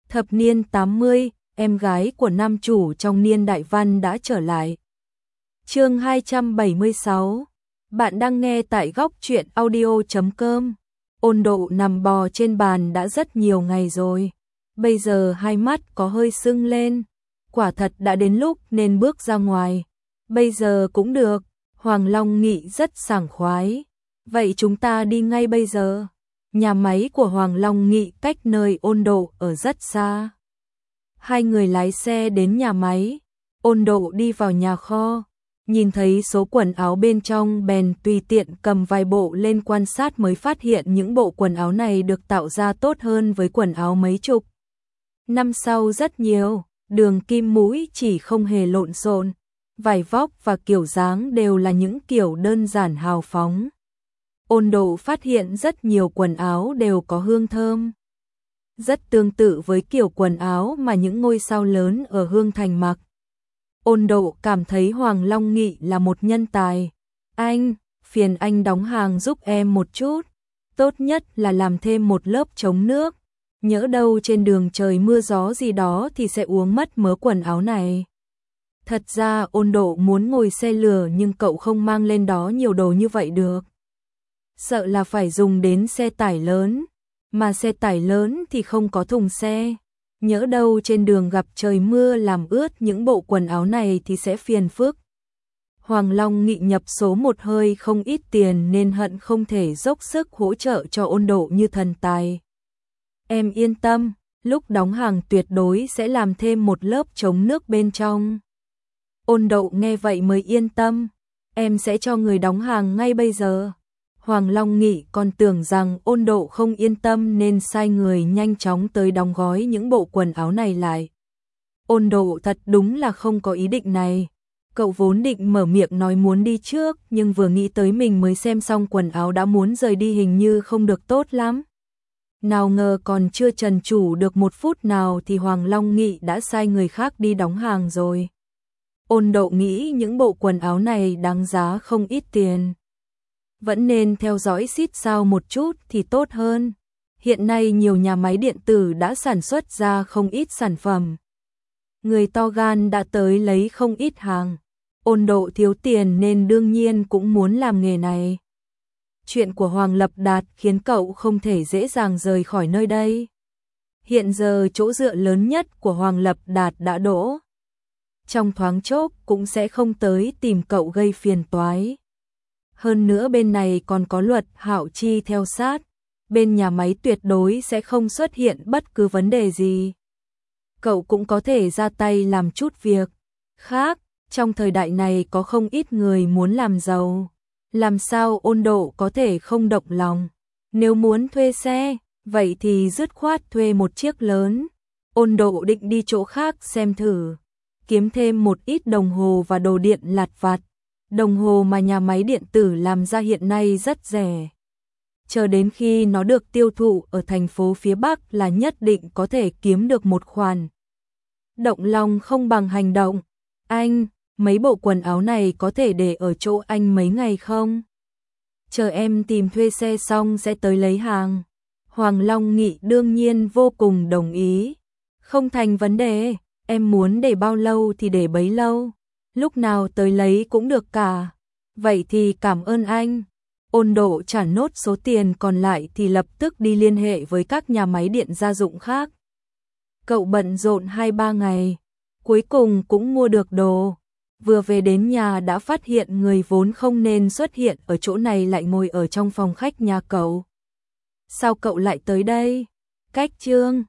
Thập niên 80, em gái của nam chủ trong niên đại văn đã trở lại. Chương 276. Bạn đang nghe tại góc truyện audio.com. Ôn Độ nằm bò trên bàn đã rất nhiều ngày rồi. Bây giờ hai mắt có hơi sưng lên. Quả thật đã đến lúc nên bước ra ngoài. Bây giờ cũng được. Hoàng Long Nghị rất sảng khoái. Vậy chúng ta đi ngay bây giờ. Nhà máy của Hoàng Long Nghị cách nơi Ôn Độ ở rất xa. Hai người lái xe đến nhà máy. Ôn Độ đi vào nhà kho. Nhìn thấy số quần áo bên trong bèn tùy tiện cầm vài bộ lên quan sát mới phát hiện những bộ quần áo này được tạo ra tốt hơn với quần áo mấy chục năm sau rất nhiều. Đường kim mũi chỉ không hề lộn xộn. Vải vóc và kiểu dáng đều là những kiểu đơn giản hào phóng. Ôn Độ phát hiện rất nhiều quần áo đều có hương thơm. Rất tương tự với kiểu quần áo mà những ngôi sao lớn ở Hương Thành mặc. Ôn Độ cảm thấy Hoàng Long Nghị là một nhân tài. Anh, phiền anh đóng hàng giúp em một chút. Tốt nhất là làm thêm một lớp chống nước. Nhỡ đâu trên đường trời mưa gió gì đó thì sẽ uống mất mớ quần áo này. Thật ra Ôn Độ muốn ngồi xe lửa nhưng cậu không mang lên đó nhiều đồ như vậy được. Sợ là phải dùng đến xe tải lớn. Mà xe tải lớn thì không có thùng xe. Nhỡ đâu trên đường gặp trời mưa làm ướt những bộ quần áo này thì sẽ phiền phức. Hoàng Long Nghị nhập số một hơi không ít tiền nên hận không thể dốc sức hỗ trợ cho Ôn Độ như thần tài. Em yên tâm, lúc đóng hàng tuyệt đối sẽ làm thêm một lớp chống nước bên trong. Ôn Độ nghe vậy mới yên tâm, em sẽ cho người đóng hàng ngay bây giờ. Hoàng Long Nghị còn tưởng rằng Ôn Độ không yên tâm nên sai người nhanh chóng tới đóng gói những bộ quần áo này lại. Ôn Độ thật đúng là không có ý định này. Cậu vốn định mở miệng nói muốn đi trước nhưng vừa nghĩ tới mình mới xem xong quần áo đã muốn rời đi hình như không được tốt lắm. Nào ngờ còn chưa trần chủ được một phút nào thì Hoàng Long Nghị đã sai người khác đi đóng hàng rồi. Ôn Độ nghĩ những bộ quần áo này đáng giá không ít tiền. Vẫn nên theo dõi xít sao một chút thì tốt hơn. Hiện nay nhiều nhà máy điện tử đã sản xuất ra không ít sản phẩm. Người to gan đã tới lấy không ít hàng. Ôn Độ thiếu tiền nên đương nhiên cũng muốn làm nghề này. Chuyện của Hoàng Lập Đạt khiến cậu không thể dễ dàng rời khỏi nơi đây. Hiện giờ chỗ dựa lớn nhất của Hoàng Lập Đạt đã đổ. Trong thoáng chốc cũng sẽ không tới tìm cậu gây phiền toái. Hơn nữa bên này còn có luật Hạo Chi theo sát, bên nhà máy tuyệt đối sẽ không xuất hiện bất cứ vấn đề gì. Cậu cũng có thể ra tay làm chút việc khác, trong thời đại này có không ít người muốn làm giàu. Làm sao Ôn Độ có thể không động lòng? Nếu muốn thuê xe, vậy thì dứt khoát thuê một chiếc lớn. Ôn Độ định đi chỗ khác xem thử, kiếm thêm một ít đồng hồ và đồ điện lặt vặt. Đồng hồ mà nhà máy điện tử làm ra hiện nay rất rẻ. Chờ đến khi nó được tiêu thụ ở thành phố phía Bắc là nhất định có thể kiếm được một khoản. Động lòng không bằng hành động. Anh, mấy bộ quần áo này có thể để ở chỗ anh mấy ngày không? Chờ em tìm thuê xe xong sẽ tới lấy hàng. Hoàng Long Nghị đương nhiên vô cùng đồng ý. Không thành vấn đề, em muốn để bao lâu thì để bấy lâu. Lúc nào tới lấy cũng được cả. Vậy thì cảm ơn anh. Ôn Độ trả nốt số tiền còn lại thì lập tức đi liên hệ với các nhà máy điện gia dụng khác. Cậu bận rộn 2-3 ngày, cuối cùng cũng mua được đồ. Vừa về đến nhà đã phát hiện người vốn không nên xuất hiện ở chỗ này lại ngồi ở trong phòng khách nhà cậu. Sao cậu lại tới đây? Cách Trương,